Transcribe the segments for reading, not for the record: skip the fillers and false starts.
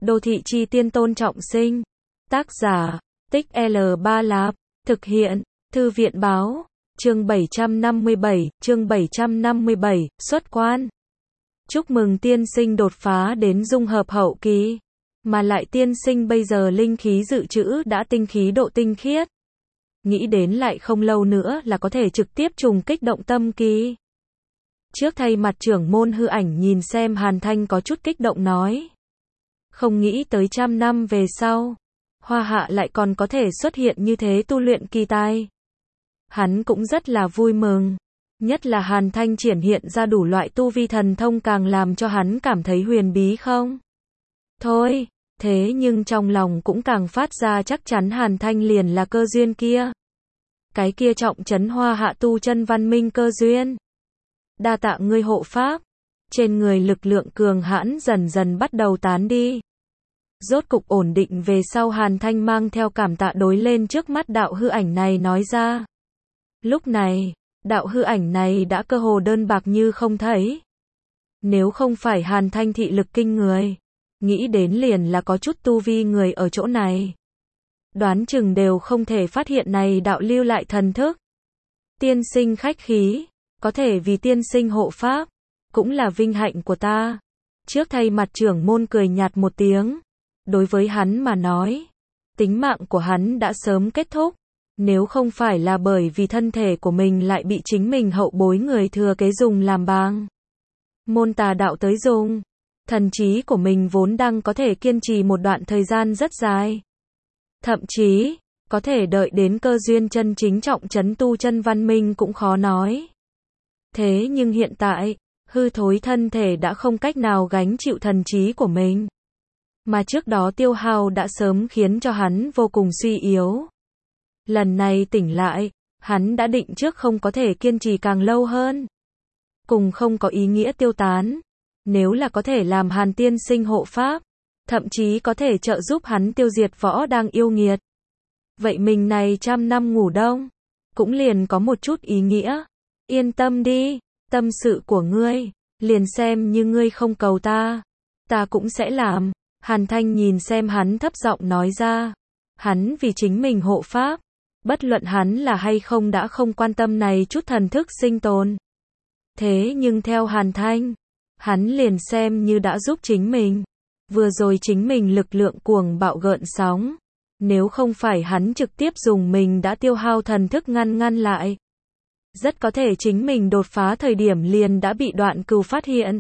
Đô thị chi tiên Tôn Trọng Sinh. Tác giả, Tích L3 Lạp. Thực hiện, Thư viện báo. Chương 757, xuất quan. Chúc mừng tiên sinh đột phá đến dung hợp hậu kỳ. Mà lại tiên sinh bây giờ linh khí dự trữ đã tinh khí độ tinh khiết. Nghĩ đến lại không lâu nữa là có thể trực tiếp trùng kích động tâm kỳ. Trước thay mặt trưởng môn Hư Ảnh nhìn xem Hàn Thanh có chút kích động nói. Không nghĩ tới 100 năm về sau, Hoa Hạ lại còn có thể xuất hiện như thế tu luyện kỳ tài. Hắn cũng rất là vui mừng. Nhất là Hàn Thanh triển hiện ra đủ loại tu vi thần thông càng làm cho hắn cảm thấy huyền bí không? Thôi, thế nhưng trong lòng cũng càng phát ra chắc chắn Hàn Thanh liền là cơ duyên kia. Cái kia trọng trấn Hoa Hạ tu chân văn minh cơ duyên. Đa tạ ngươi hộ pháp. Trên người lực lượng cường hãn dần dần bắt đầu tán đi. Rốt cục ổn định về sau Hàn Thanh mang theo cảm tạ đối lên trước mắt đạo hư ảnh này nói ra. Lúc này, đạo hư ảnh này đã cơ hồ đơn bạc như không thấy. Nếu không phải Hàn Thanh thị lực kinh người, nghĩ đến liền là có chút tu vi người ở chỗ này. Đoán chừng đều không thể phát hiện này đạo lưu lại thần thức. Tiên sinh khách khí, có thể vì tiên sinh hộ pháp, cũng là vinh hạnh của ta. Trước thay mặt trưởng môn cười nhạt một tiếng. Đối với hắn mà nói, tính mạng của hắn đã sớm kết thúc. Nếu không phải là bởi vì thân thể của mình lại bị chính mình hậu bối người thừa kế dùng làm báng môn tà đạo tới dùng, thần trí của mình vốn đang có thể kiên trì một đoạn thời gian rất dài. Thậm chí, có thể đợi đến cơ duyên chân chính trọng trấn tu chân văn minh cũng khó nói. Thế nhưng hiện tại, hư thối thân thể đã không cách nào gánh chịu thần trí của mình. Mà trước đó tiêu hao đã sớm khiến cho hắn vô cùng suy yếu. Lần này tỉnh lại, hắn đã định trước không có thể kiên trì càng lâu hơn. Cùng không có ý nghĩa tiêu tán. Nếu là có thể làm Hàn tiên sinh hộ pháp, thậm chí có thể trợ giúp hắn tiêu diệt võ đang yêu nghiệt. Vậy mình này 100 năm ngủ đông, cũng liền có một chút ý nghĩa. Yên tâm đi, tâm sự của ngươi, liền xem như ngươi không cầu ta cũng sẽ làm. Hàn Thanh nhìn xem hắn thấp giọng nói ra. Hắn vì chính mình hộ pháp. Bất luận hắn là hay không đã không quan tâm này chút thần thức sinh tồn. Thế nhưng theo Hàn Thanh, hắn liền xem như đã giúp chính mình. Vừa rồi chính mình lực lượng cuồng bạo gợn sóng. Nếu không phải hắn trực tiếp dùng mình đã tiêu hao thần thức ngăn lại. Rất có thể chính mình đột phá thời điểm liền đã bị Đoạn Cừu phát hiện.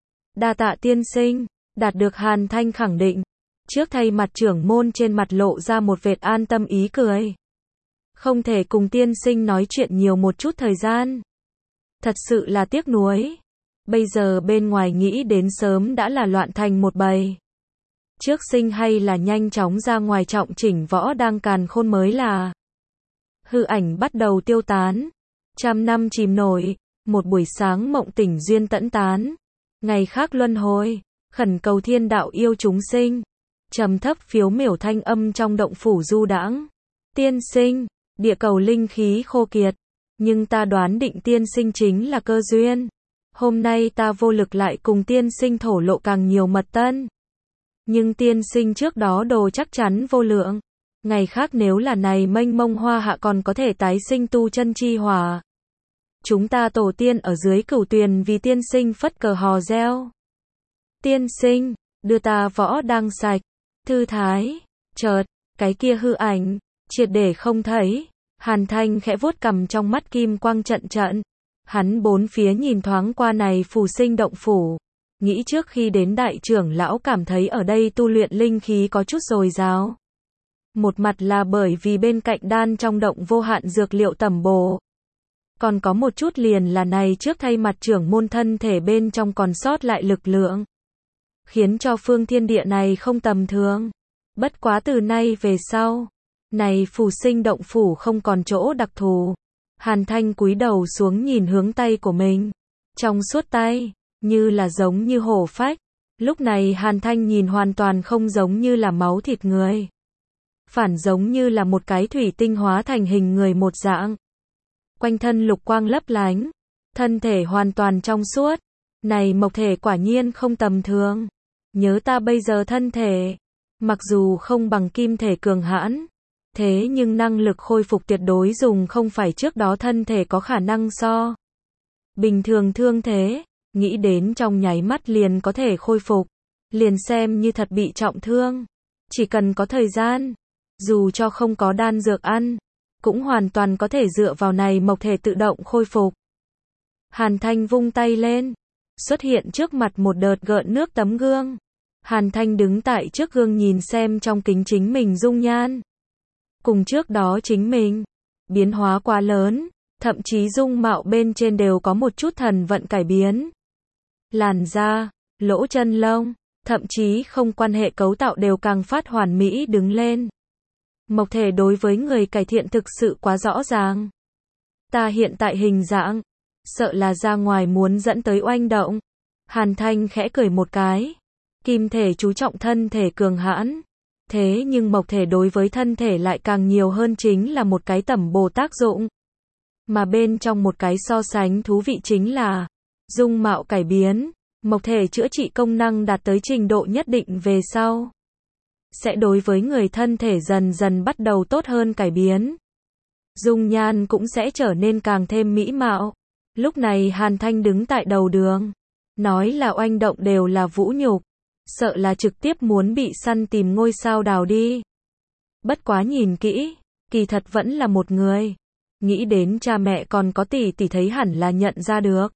Đa tạ tiên sinh. Đạt được Hàn Thanh khẳng định. Trước thay mặt trưởng môn trên mặt lộ ra một vệt an tâm ý cười. Không thể cùng tiên sinh nói chuyện nhiều một chút thời gian. Thật sự là tiếc nuối. Bây giờ bên ngoài nghĩ đến sớm đã là loạn thành một bầy. Trước sinh hay là nhanh chóng ra ngoài trọng chỉnh võ đang càn khôn mới là. Hư ảnh bắt đầu tiêu tán. 100 năm chìm nổi. Một buổi sáng mộng tỉnh duyên tẫn tán. Ngày khác luân hồi. Khẩn cầu thiên đạo yêu chúng sinh. Trầm thấp phiếu miểu thanh âm trong động phủ du đãng. Tiên sinh, địa cầu linh khí khô kiệt. Nhưng ta đoán định tiên sinh chính là cơ duyên. Hôm nay ta vô lực lại cùng tiên sinh thổ lộ càng nhiều mật tân. Nhưng tiên sinh trước đó đồ chắc chắn vô lượng. Ngày khác nếu là này mênh mông Hoa Hạ còn có thể tái sinh tu chân chi hỏa. Chúng ta tổ tiên ở dưới cửu tuyền vì tiên sinh phất cờ hò reo. Tiên sinh, đưa ta võ đang sạch, thư thái, chợt, cái kia hư ảnh, triệt để không thấy. Hàn Thanh khẽ vuốt cằm trong mắt kim quang trận trận. Hắn bốn phía nhìn thoáng qua này phù sinh động phủ. Nghĩ trước khi đến đại trưởng lão cảm thấy ở đây tu luyện linh khí có chút dồi dào. Một mặt là bởi vì bên cạnh đan trong động vô hạn dược liệu tẩm bổ. Còn có một chút liền là này trước thay mặt trưởng môn thân thể bên trong còn sót lại lực lượng. Khiến cho phương thiên địa này không tầm thường. Bất quá từ nay về sau, này phù sinh động phủ không còn chỗ đặc thù. Hàn Thanh cúi đầu xuống nhìn hướng tay của mình. Trong suốt tay, như là giống như hổ phách. Lúc này Hàn Thanh nhìn hoàn toàn không giống như là máu thịt người. Phản giống như là một cái thủy tinh hóa thành hình người một dạng. Quanh thân lục quang lấp lánh. Thân thể hoàn toàn trong suốt. Này mộc thể quả nhiên không tầm thường. nhớ ta bây giờ thân thể, mặc dù không bằng kim thể cường hãn, thế nhưng năng lực khôi phục tuyệt đối dùng không phải trước đó thân thể có khả năng so. Bình thường thương thế, nghĩ đến trong nháy mắt liền có thể khôi phục, liền xem như thật bị trọng thương. Chỉ cần có thời gian, dù cho không có đan dược ăn, cũng hoàn toàn có thể dựa vào này mộc thể tự động khôi phục. Hàn Thanh vung tay lên, xuất hiện trước mặt một đợt gợn nước tấm gương. Hàn Thanh đứng tại trước gương nhìn xem trong kính chính mình dung nhan. Cùng trước đó chính mình, biến hóa quá lớn, thậm chí dung mạo bên trên đều có một chút thần vận cải biến. Làn da, lỗ chân lông, thậm chí không quan hệ cấu tạo đều càng phát hoàn mỹ đứng lên. Mộc thể đối với người cải thiện thực sự quá rõ ràng. Ta hiện tại hình dạng, sợ là ra ngoài muốn dẫn tới oanh động. Hàn Thanh khẽ cười một cái. Kim thể chú trọng thân thể cường hãn. Thế nhưng mộc thể đối với thân thể lại càng nhiều hơn chính là một cái tẩm bổ tác dụng. Mà bên trong một cái so sánh thú vị chính là dung mạo cải biến, mộc thể chữa trị công năng đạt tới trình độ nhất định về sau. Sẽ đối với người thân thể dần dần bắt đầu tốt hơn cải biến. Dung nhan cũng sẽ trở nên càng thêm mỹ mạo. Lúc này Hàn Thanh đứng tại đầu đường. Nói là oanh động đều là vũ nhục. Sợ là trực tiếp muốn bị săn tìm ngôi sao đào đi. Bất quá nhìn kỹ, kỳ thật vẫn là một người. Nghĩ đến cha mẹ còn có tỷ tỷ thấy hẳn là nhận ra được.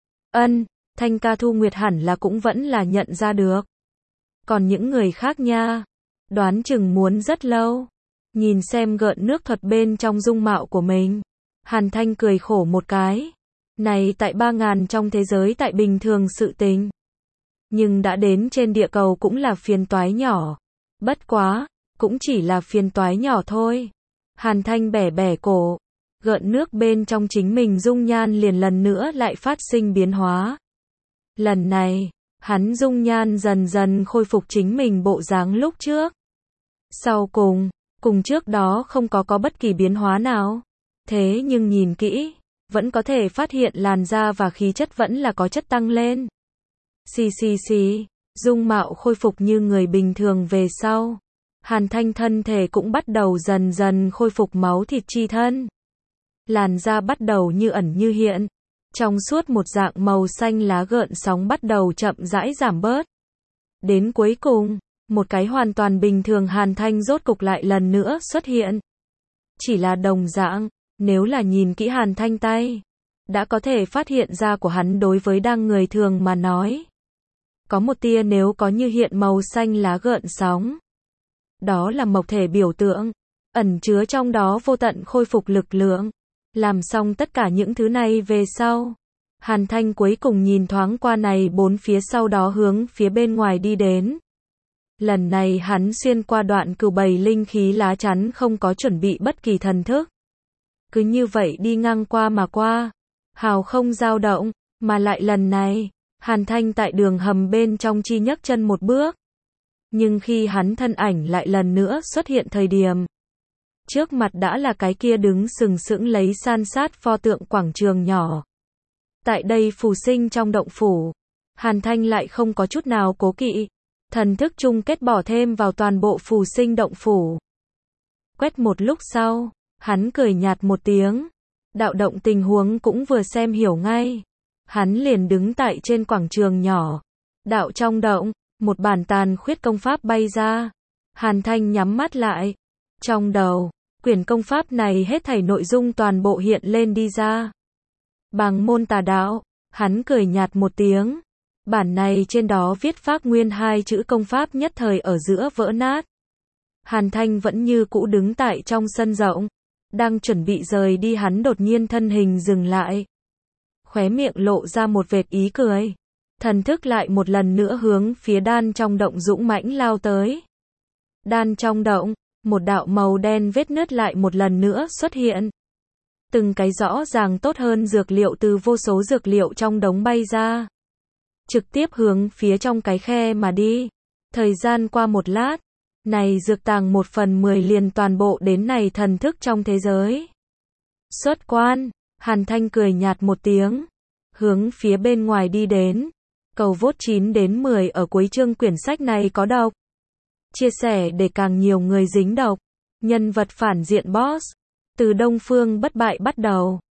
Thanh ca Thu Nguyệt hẳn là cũng vẫn là nhận ra được. Còn những người khác nha, đoán chừng muốn rất lâu. Nhìn xem gợn nước thuật bên trong dung mạo của mình. Hàn Thanh cười khổ một cái. Này tại 3000 trong thế giới tại bình thường sự tình. Nhưng đã đến trên địa cầu cũng là phiền toái nhỏ. Bất quá, cũng chỉ là phiền toái nhỏ thôi. Hàn Thanh bẻ bẻ cổ. Gợn nước bên trong chính mình dung nhan liền lần nữa lại phát sinh biến hóa. Lần này, hắn dung nhan dần dần khôi phục chính mình bộ dáng lúc trước. Sau cùng trước đó không có bất kỳ biến hóa nào. Thế nhưng nhìn kỹ, vẫn có thể phát hiện làn da và khí chất vẫn là có chất tăng lên. Dung mạo khôi phục như người bình thường về sau. Hàn Thanh thân thể cũng bắt đầu dần dần khôi phục máu thịt chi thân. Làn da bắt đầu như ẩn như hiện. Trong suốt một dạng màu xanh lá gợn sóng bắt đầu chậm rãi giảm bớt. Đến cuối cùng, một cái hoàn toàn bình thường Hàn Thanh rốt cục lại lần nữa xuất hiện. Chỉ là đồng dạng, nếu là nhìn kỹ Hàn Thanh tay, đã có thể phát hiện ra của hắn đối với đang người thường mà nói. Có một tia nếu có như hiện màu xanh lá gợn sóng. Đó là mộc thể biểu tượng, ẩn chứa trong đó vô tận khôi phục lực lượng. Làm xong tất cả những thứ này về sau, Hàn Thanh cuối cùng nhìn thoáng qua này bốn phía sau đó hướng phía bên ngoài đi đến. Lần này hắn xuyên qua đoạn cửu bầy linh khí lá chắn không có chuẩn bị bất kỳ thần thức. Cứ như vậy đi ngang qua mà qua, hào không dao động, mà lại lần này, Hàn Thanh tại đường hầm bên trong chi nhấc chân một bước. Nhưng khi hắn thân ảnh lại lần nữa xuất hiện thời điểm, trước mặt đã là cái kia đứng sừng sững lấy san sát pho tượng quảng trường nhỏ. Tại đây phù sinh trong động phủ, Hàn Thanh lại không có chút nào cố kỵ. Thần thức chung kết bỏ thêm vào toàn bộ phù sinh động phủ. Quét một lúc sau, hắn cười nhạt một tiếng. Đạo động tình huống cũng vừa xem hiểu ngay. Hắn liền đứng tại trên quảng trường nhỏ. Đạo trong động, một bản tàn khuyết công pháp bay ra. Hàn Thanh nhắm mắt lại. Trong đầu, quyển công pháp này hết thảy nội dung toàn bộ hiện lên đi ra. Bàng môn tà đạo, hắn cười nhạt một tiếng. Bản này trên đó viết Phác Nguyên hai chữ công pháp nhất thời ở giữa vỡ nát. Hàn Thanh vẫn như cũ đứng tại trong sân rộng. Đang chuẩn bị rời đi hắn đột nhiên thân hình dừng lại. Khóe miệng lộ ra một vệt ý cười. Thần thức lại một lần nữa hướng phía đan trong động dũng mãnh lao tới. Đan trong động, một đạo màu đen vết nứt lại một lần nữa xuất hiện. Từng cái rõ ràng tốt hơn dược liệu từ vô số dược liệu trong đống bay ra. Trực tiếp hướng phía trong cái khe mà đi. Thời gian qua một lát, này dược tàng 1/10 liền toàn bộ đến này thần thức trong thế giới. Xuất quan, Hàn Thanh cười nhạt một tiếng, hướng phía bên ngoài đi đến. Cầu vote 9 đến 10 ở cuối chương quyển sách này có độc. Chia sẻ để càng nhiều người dính độc. Nhân vật phản diện boss. Từ Đông Phương bất bại bắt đầu.